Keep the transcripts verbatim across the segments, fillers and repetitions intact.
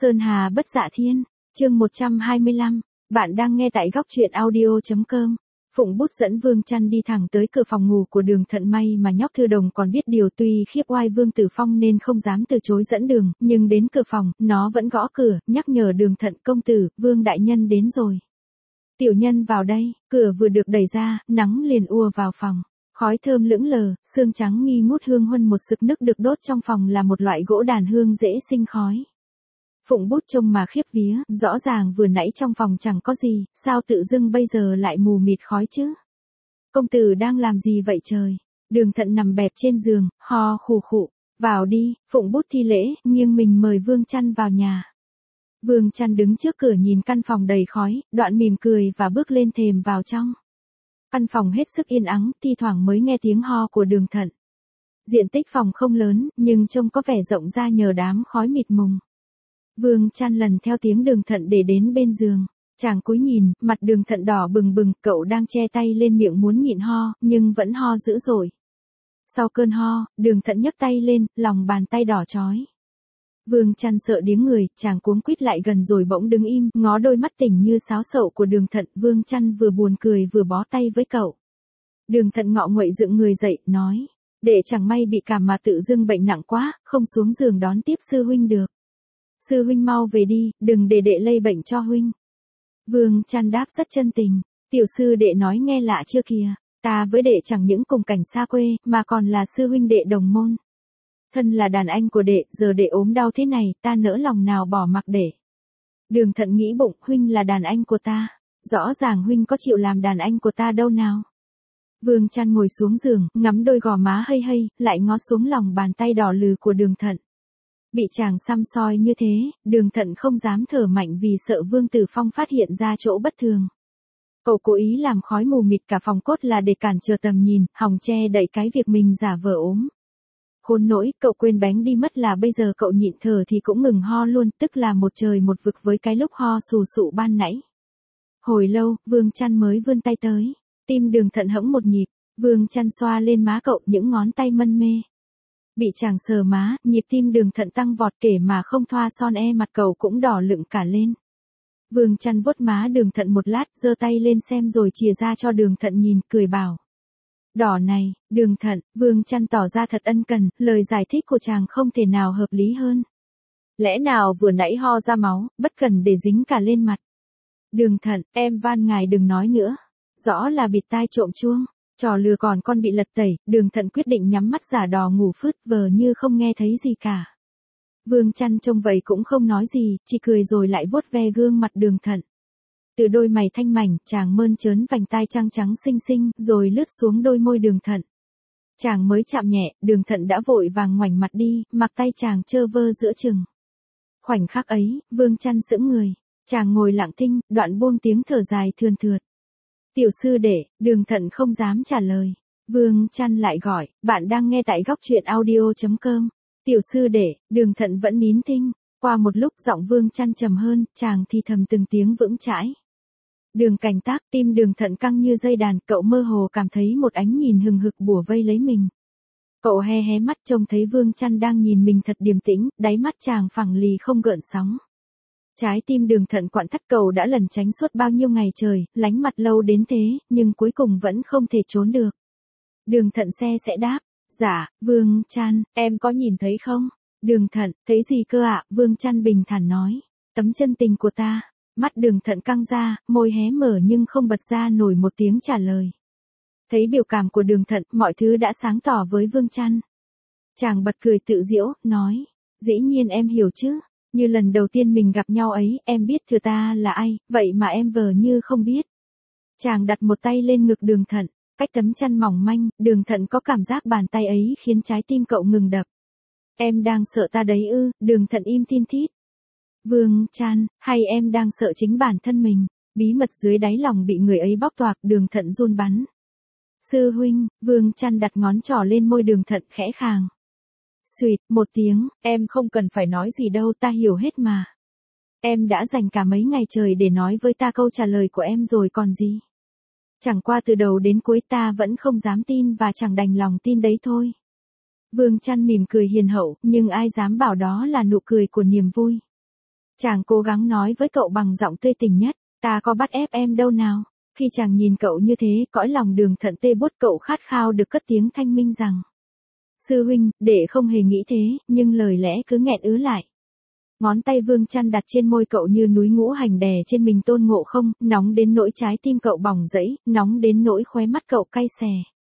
Sơn Hà bất dạ thiên, chương một trăm hai mươi lăm, bạn đang nghe tại góc truyện audio chấm com. Phụng Bút dẫn Vương Chăn đi thẳng tới cửa phòng ngủ của Đường Thận, may mà nhóc Thư Đồng còn biết điều, tuy khiếp oai Vương Tử Phong nên không dám từ chối dẫn đường, nhưng đến cửa phòng, nó vẫn gõ cửa, nhắc nhở Đường Thận: công tử, Vương đại nhân đến rồi. Tiểu nhân vào đây. Cửa vừa được đẩy ra, nắng liền ùa vào phòng. Khói thơm lững lờ, sương trắng nghi ngút hương huân, một sực nức được đốt trong phòng là một loại gỗ đàn hương dễ sinh khói. Phụng Bút trông mà khiếp vía, rõ ràng vừa nãy trong phòng chẳng có gì, sao tự dưng bây giờ lại mù mịt khói chứ? Công tử đang làm gì vậy trời? Đường Thận nằm bẹp trên giường, ho khù khụ. Vào đi. Phụng Bút thi lễ, nghiêng mình mời Vương Chăn vào nhà. Vương Chăn đứng trước cửa nhìn căn phòng đầy khói, đoạn mỉm cười và bước lên thềm vào trong. Căn phòng hết sức yên ắng, thi thoảng mới nghe tiếng ho của Đường Thận. Diện tích phòng không lớn, nhưng trông có vẻ rộng ra nhờ đám khói mịt mùng. Vương Chăn lần theo tiếng Đường Thận để đến bên giường. Chàng cúi nhìn, mặt Đường Thận đỏ bừng bừng, cậu đang che tay lên miệng muốn nhịn ho, nhưng vẫn ho dữ dội. Sau cơn ho, Đường Thận nhấc tay lên, lòng bàn tay đỏ chói. Vương Chăn sợ điếng người, chàng cuống quýt lại gần rồi bỗng đứng im, ngó đôi mắt tỉnh như sáo sậu của Đường Thận. Vương Chăn vừa buồn cười vừa bó tay với cậu. Đường Thận ngọ nguậy dựng người dậy, nói: đệ chẳng may bị cảm mà tự dưng bệnh nặng quá, không xuống giường đón tiếp sư huynh được. Sư huynh mau về đi, đừng để đệ lây bệnh cho huynh. Vương Chăn đáp rất chân tình: tiểu sư đệ nói nghe lạ chưa kìa, ta với đệ chẳng những cùng cảnh xa quê, mà còn là sư huynh đệ đồng môn. Thân là đàn anh của đệ, giờ đệ ốm đau thế này, ta nỡ lòng nào bỏ mặc đệ. Đường Thận nghĩ bụng, huynh là đàn anh của ta, rõ ràng huynh có chịu làm đàn anh của ta đâu nào. Vương Chăn ngồi xuống giường, ngắm đôi gò má hây hây, lại ngó xuống lòng bàn tay đỏ lừ của Đường Thận. Bị chàng xăm soi như thế, Đường Thận không dám thở mạnh vì sợ Vương Tử Phong phát hiện ra chỗ bất thường. Cậu cố ý làm khói mù mịt cả phòng cốt là để cản trở tầm nhìn, hòng che đậy cái việc mình giả vờ ốm. Khốn nỗi, cậu quên bén đi mất là bây giờ cậu nhịn thở thì cũng ngừng ho luôn, tức là một trời một vực với cái lúc ho sù sụ ban nãy. Hồi lâu, Vương Chăn mới vươn tay tới. Tim Đường Thận hẫng một nhịp, Vương Chăn xoa lên má cậu, những ngón tay mân mê. Bị chàng sờ má, nhịp tim Đường Thận tăng vọt, kể mà không thoa son e mặt cậu cũng đỏ lựng cả lên. Vương Chăn vuốt má Đường Thận một lát, giơ tay lên xem rồi chìa ra cho Đường Thận nhìn, cười bảo: đỏ này. Đường Thận. Vương Chăn tỏ ra thật ân cần, lời giải thích của chàng không thể nào hợp lý hơn. Lẽ nào vừa nãy ho ra máu, bất cần để dính cả lên mặt. Đường Thận, em van ngài đừng nói nữa. Rõ là bịt tai trộm chuông. Trò lừa còn con bị lật tẩy. Đường Thận quyết định nhắm mắt giả đò ngủ phứt vờ như không nghe thấy gì cả. Vương Chăn trông vậy cũng không nói gì, chỉ cười rồi lại vuốt ve gương mặt Đường Thận. Từ đôi mày thanh mảnh, chàng mơn trớn vành tai trăng trắng xinh xinh, rồi lướt xuống đôi môi Đường Thận. Chàng mới chạm nhẹ, Đường Thận đã vội vàng ngoảnh mặt đi, mặc tay chàng trơ vơ giữa chừng. Khoảnh khắc ấy, Vương Chăn sững người. Chàng ngồi lặng thinh, đoạn buông tiếng thở dài thườn thượt. Tiểu sư đệ. Đường Thận không dám trả lời. Vương Chăn lại gọi: bạn đang nghe tại góc truyện audio chấm com. Tiểu sư đệ. Đường Thận vẫn nín thinh. Qua một lúc giọng Vương Chăn trầm hơn, chàng thì thầm từng tiếng vững chãi. Đường Cảnh Tác. Tim Đường Thận căng như dây đàn, cậu mơ hồ cảm thấy một ánh nhìn hừng hực bủa vây lấy mình. Cậu hé hé mắt trông thấy Vương Chăn đang nhìn mình thật điềm tĩnh, đáy mắt chàng phẳng lì không gợn sóng. Trái tim Đường Thận quặn thắt, cậu đã lẩn tránh suốt bao nhiêu ngày trời, lánh mặt lâu đến thế, nhưng cuối cùng vẫn không thể trốn được. Đường Thận xe sẽ đáp: dạ, Vương Chăn, em có nhìn thấy không? Đường Thận: thấy gì cơ ạ? Vương Chăn bình thản nói: tấm chân tình của ta. Mắt Đường Thận căng ra, môi hé mở nhưng không bật ra nổi một tiếng trả lời. Thấy biểu cảm của Đường Thận, mọi thứ đã sáng tỏ với Vương Chăn. Chàng bật cười tự giễu, nói: dĩ nhiên em hiểu chứ. Như lần đầu tiên mình gặp nhau ấy, em biết thừa ta là ai, vậy mà em vờ như không biết. Chàng đặt một tay lên ngực Đường Thận, cách tấm chăn mỏng manh, Đường Thận có cảm giác bàn tay ấy khiến trái tim cậu ngừng đập. Em đang sợ ta đấy ư? Đường Thận im thin thít. Vương Chăn, hay em đang sợ chính bản thân mình? Bí mật dưới đáy lòng bị người ấy bóc toạc, Đường Thận run bắn. Sư huynh. Vương Chăn đặt ngón trỏ lên môi Đường Thận khẽ khàng. Xuỵt một tiếng, em không cần phải nói gì đâu, ta hiểu hết mà. Em đã dành cả mấy ngày trời để nói với ta câu trả lời của em rồi còn gì. Chẳng qua từ đầu đến cuối ta vẫn không dám tin và chẳng đành lòng tin đấy thôi. Vương Chăn mỉm cười hiền hậu, nhưng ai dám bảo đó là nụ cười của niềm vui. Chàng cố gắng nói với cậu bằng giọng tươi tỉnh nhất, ta có bắt ép em đâu nào. Khi chàng nhìn cậu như thế, cõi lòng Đường Thận tê buốt, cậu khát khao được cất tiếng thanh minh rằng. Sư huynh, đệ không hề nghĩ thế, nhưng lời lẽ cứ nghẹn ứ lại. Ngón tay Vương Chăn đặt trên môi cậu như núi ngũ hành đè trên mình Tôn Ngộ Không, nóng đến nỗi trái tim cậu bỏng rẫy, nóng đến nỗi khóe mắt cậu cay xè.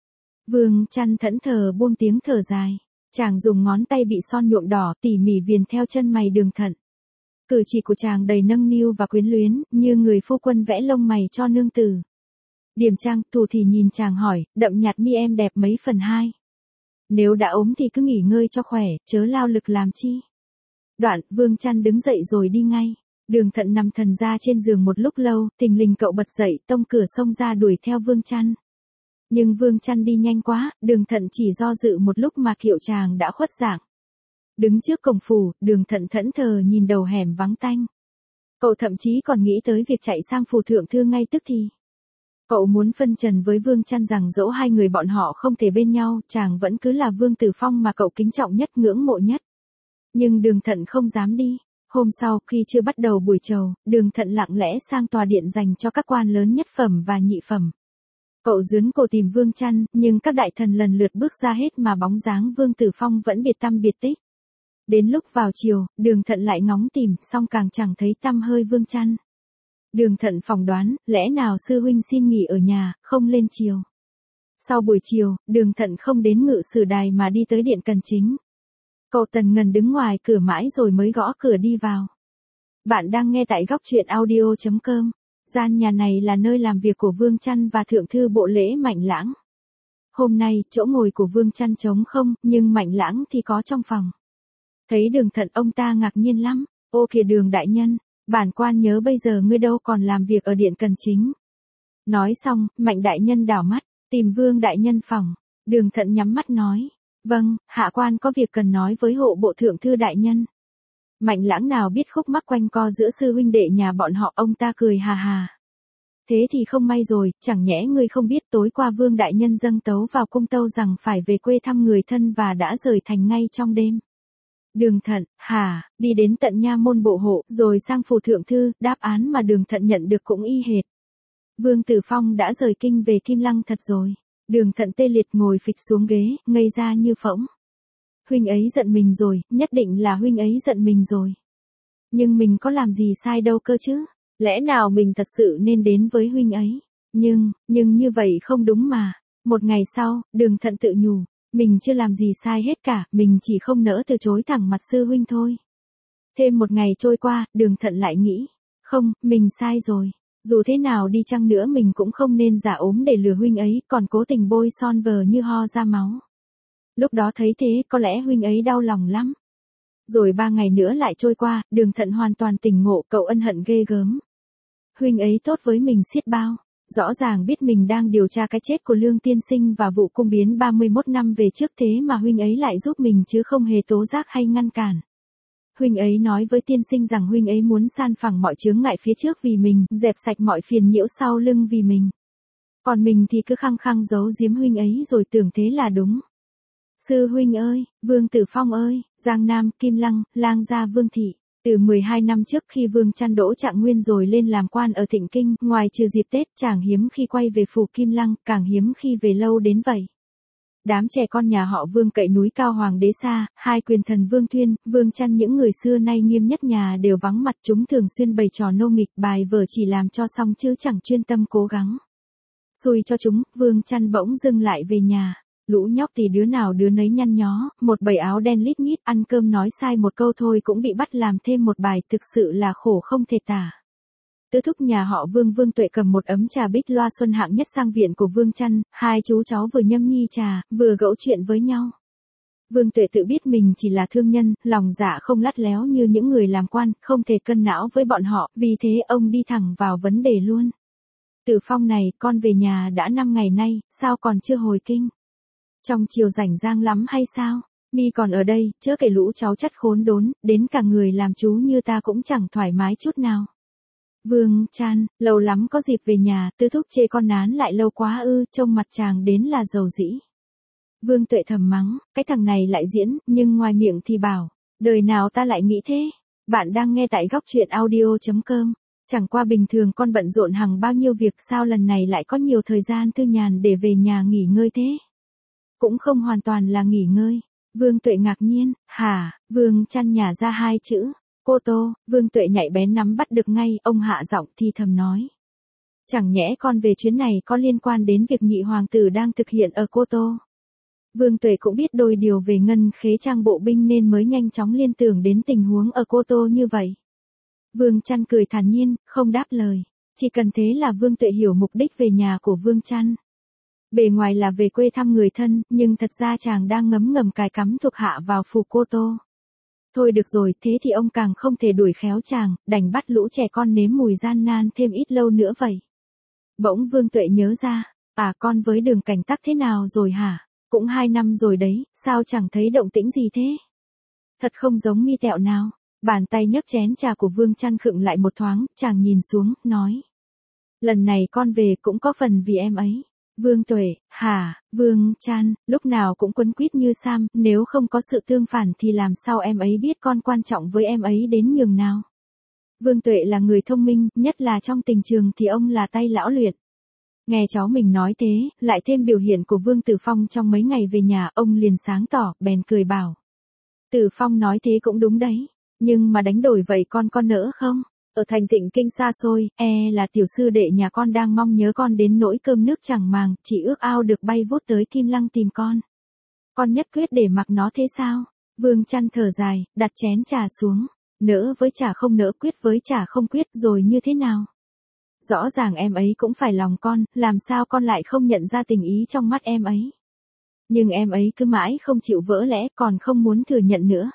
Vương Chăn thẫn thờ buông tiếng thở dài. Chàng dùng ngón tay bị son nhuộm đỏ tỉ mỉ viền theo chân mày Đường Thận. Cử chỉ của chàng đầy nâng niu và quyến luyến, như người phu quân vẽ lông mày cho nương tử. Điểm Trang, Thủ thì nhìn chàng hỏi, đậm nhạt mi em đẹp mấy phần hai. Nếu đã ốm thì cứ nghỉ ngơi cho khỏe, chớ lao lực làm chi. Đoạn, Vương Chăn đứng dậy rồi đi ngay. Đường Thận nằm thần ra trên giường một lúc lâu, thình lình cậu bật dậy, tông cửa xông ra đuổi theo Vương Chăn. Nhưng Vương Chăn đi nhanh quá, Đường Thận chỉ do dự một lúc mà kiệu chàng đã khuất dạng. Đứng trước cổng phủ, Đường Thận thẫn thờ nhìn đầu hẻm vắng tanh. Cậu thậm chí còn nghĩ tới việc chạy sang phủ thượng thư ngay tức thì. Cậu muốn phân trần với Vương Chăn rằng dẫu hai người bọn họ không thể bên nhau, chàng vẫn cứ là Vương Tử Phong mà cậu kính trọng nhất, ngưỡng mộ nhất. Nhưng Đường Thận không dám đi. Hôm sau, khi chưa bắt đầu buổi trầu, Đường Thận lặng lẽ sang tòa điện dành cho các quan lớn nhất phẩm và nhị phẩm. Cậu dướn cổ tìm Vương Chăn, nhưng các đại thần lần lượt bước ra hết mà bóng dáng Vương Tử Phong vẫn biệt tăm biệt tích. Đến lúc vào chiều, Đường Thận lại ngóng tìm, song càng chẳng thấy tăm hơi Vương Chăn. Đường Thận phỏng đoán, lẽ nào sư huynh xin nghỉ ở nhà, không lên chiều. Sau buổi chiều, Đường Thận không đến ngự sử đài mà đi tới điện cần chính. Cậu Tần Ngần đứng ngoài cửa mãi rồi mới gõ cửa đi vào. Bạn đang nghe tại góc truyện audio chấm com. Gian nhà này là nơi làm việc của Vương Chăn và Thượng thư Bộ Lễ Mạnh Lãng. Hôm nay, chỗ ngồi của Vương Chăn trống không, nhưng Mạnh Lãng thì có trong phòng. Thấy Đường Thận ông ta ngạc nhiên lắm. Ô kìa Đường đại nhân, bản quan nhớ bây giờ ngươi đâu còn làm việc ở điện cần chính. Nói xong, Mạnh đại nhân đảo mắt, tìm Vương đại nhân phòng. Đường Thận nhắm mắt nói. Vâng, hạ quan có việc cần nói với hộ bộ thượng thư đại nhân. Mạnh Lãng nào biết khúc mắc quanh co giữa sư huynh đệ nhà bọn họ, ông ta cười hà hà. Thế thì không may rồi, chẳng nhẽ ngươi không biết tối qua Vương đại nhân dâng tấu vào cung tâu rằng phải về quê thăm người thân và đã rời thành ngay trong đêm. Đường Thận, hả, đi đến tận nha môn bộ hộ, rồi sang phủ thượng thư, đáp án mà Đường Thận nhận được cũng y hệt. Vương Tử Phong đã rời kinh về Kim Lăng thật rồi. Đường Thận tê liệt ngồi phịch xuống ghế, ngây ra như phỗng. Huynh ấy giận mình rồi, nhất định là huynh ấy giận mình rồi. Nhưng mình có làm gì sai đâu cơ chứ? Lẽ nào mình thật sự nên đến với huynh ấy? Nhưng, nhưng như vậy không đúng mà. Một ngày sau, Đường Thận tự nhủ, mình chưa làm gì sai hết cả, mình chỉ không nỡ từ chối thẳng mặt sư huynh thôi. Thêm một ngày trôi qua, Đường Thận lại nghĩ, không, mình sai rồi. Dù thế nào đi chăng nữa mình cũng không nên giả ốm để lừa huynh ấy, còn cố tình bôi son vờ như ho ra máu. Lúc đó thấy thế, có lẽ huynh ấy đau lòng lắm. Rồi ba ngày nữa lại trôi qua, Đường Thận hoàn toàn tỉnh ngộ, cậu ân hận ghê gớm. Huynh ấy tốt với mình xiết bao, rõ ràng biết mình đang điều tra cái chết của Lương tiên sinh và vụ cung biến ba mươi mốt năm về trước, thế mà huynh ấy lại giúp mình chứ không hề tố giác hay ngăn cản. Huynh ấy nói với tiên sinh rằng huynh ấy muốn san phẳng mọi chướng ngại phía trước vì mình, dẹp sạch mọi phiền nhiễu sau lưng vì mình. Còn mình thì cứ khăng khăng giấu giếm huynh ấy rồi tưởng thế là đúng. Sư huynh ơi, Vương Tử Phong ơi, Giang Nam, Kim Lăng, Lang Gia Vương Thị. Từ mười hai năm trước khi Vương Chăn đỗ trạng nguyên rồi lên làm quan ở Thịnh Kinh, ngoài trừ dịp Tết chàng hiếm khi quay về phủ Kim Lăng, càng hiếm khi về lâu đến vậy. Đám trẻ con nhà họ Vương cậy núi cao Hoàng đế xa, hai quyền thần Vương Thuyên, Vương Chăn những người xưa nay nghiêm nhất nhà đều vắng mặt, chúng thường xuyên bày trò nô nghịch, bài vở chỉ làm cho xong chứ chẳng chuyên tâm cố gắng. Xui cho chúng, Vương Chăn bỗng dưng lại về nhà. Lũ nhóc thì đứa nào đứa nấy nhăn nhó, một bầy áo đen lít nhít, ăn cơm nói sai một câu thôi cũng bị bắt làm thêm một bài, thực sự là khổ không thể tả. Tứ thúc nhà họ Vương Vương Tuệ cầm một ấm trà bích loa xuân hạng nhất sang viện của Vương Chăn, hai chú cháu vừa nhâm nhi trà, vừa gẫu chuyện với nhau. Vương Tuệ tự biết mình chỉ là thương nhân, lòng dạ không lắt léo như những người làm quan, không thể cân não với bọn họ, vì thế ông đi thẳng vào vấn đề luôn. Tử Phong này, con về nhà đã năm ngày nay, sao còn chưa hồi kinh? Trong chiều rảnh rang lắm hay sao? Mi còn ở đây, chớ kể lũ cháu chắt khốn đốn, đến cả người làm chú như ta cũng chẳng thoải mái chút nào. Vương Chăn, lâu lắm có dịp về nhà, Tứ thúc chê con nán lại lâu quá ư, trông mặt chàng đến là dầu dĩ. Vương Tuệ thầm mắng, cái thằng này lại diễn, nhưng ngoài miệng thì bảo, đời nào ta lại nghĩ thế. Bạn đang nghe tại góc chuyện audio chấm com. Chẳng qua bình thường con bận rộn hàng bao nhiêu việc, sao lần này lại có nhiều thời gian thư nhàn để về nhà nghỉ ngơi thế? Cũng không hoàn toàn là nghỉ ngơi. Vương Tuệ ngạc nhiên, hả? Vương chăn nhả ra hai chữ, Cô Tô. Vương Tuệ nhạy bén nắm bắt được ngay, ông hạ giọng thì thầm nói. Chẳng nhẽ con về chuyến này có liên quan đến việc nhị hoàng tử đang thực hiện ở Cô Tô? Vương Tuệ cũng biết đôi điều về ngân khế trang bộ binh nên mới nhanh chóng liên tưởng đến tình huống ở Cô Tô như vậy. Vương Chăn cười thản nhiên, không đáp lời. Chỉ cần thế là Vương Tuệ hiểu mục đích về nhà của Vương Chăn. Bề ngoài là về quê thăm người thân, nhưng thật ra chàng đang ngấm ngầm cài cắm thuộc hạ vào phủ Cô Tô. Thôi được rồi, thế thì ông càng không thể đuổi khéo chàng, đành bắt lũ trẻ con nếm mùi gian nan thêm ít lâu nữa vậy. Bỗng Vương Tuệ nhớ ra, à con với Đường Cảnh Tắc thế nào rồi hả? Cũng hai năm rồi đấy, sao chẳng thấy động tĩnh gì thế? Thật không giống mi tẹo nào. Bàn tay nhấc chén trà của Vương Chăn khựng lại một thoáng, chàng nhìn xuống, nói. Lần này con về cũng có phần vì em ấy. Vương Tuệ, hả? Vương Chăn, lúc nào cũng quấn quýt như Sam, nếu không có sự tương phản thì làm sao em ấy biết con quan trọng với em ấy đến nhường nào? Vương Tuệ là người thông minh, nhất là trong tình trường thì ông là tay lão luyện. Nghe cháu mình nói thế, lại thêm biểu hiện của Vương Tử Phong trong mấy ngày về nhà, ông liền sáng tỏ, bèn cười bảo. Tử Phong nói thế cũng đúng đấy, nhưng mà đánh đổi vậy con con nỡ không? Ở thành Tịnh Kinh xa xôi, e là tiểu sư đệ nhà con đang mong nhớ con đến nỗi cơm nước chẳng màng, chỉ ước ao được bay vút tới Kim Lăng tìm con. Con nhất quyết để mặc nó thế sao? Vương Chăn thở dài, đặt chén trà xuống. Nỡ với chả không nỡ, quyết với chả không quyết, rồi như thế nào? Rõ ràng em ấy cũng phải lòng con, làm sao con lại không nhận ra tình ý trong mắt em ấy? Nhưng em ấy cứ mãi không chịu vỡ lẽ, còn không muốn thừa nhận nữa.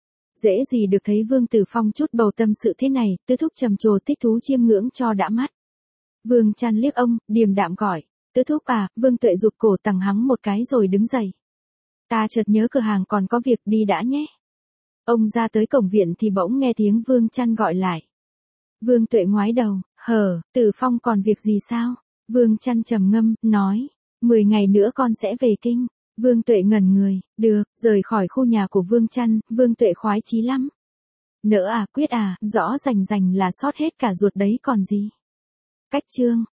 Dễ gì được thấy Vương Tử Phong chút bầu tâm sự thế này, Tứ Thúc trầm trồ thích thú chiêm ngưỡng cho đã mắt. Vương Chăn liếc ông, điềm đạm gọi. Tứ Thúc à? Vương Tuệ rụt cổ tằng hắng một cái rồi đứng dậy. Ta chợt nhớ cửa hàng còn có việc, đi đã nhé. Ông ra tới cổng viện thì bỗng nghe tiếng Vương Chăn gọi lại. Vương Tuệ ngoái đầu, hờ, Tử Phong còn việc gì sao? Vương Chăn trầm ngâm, nói. Mười ngày nữa con sẽ về kinh. Vương Tuệ ngẩn người, được, rời khỏi khu nhà của Vương Chăn, Vương Tuệ khoái chí lắm. Nỡ à, quyết à, rõ rành rành là sót hết cả ruột đấy còn gì. Cách chương.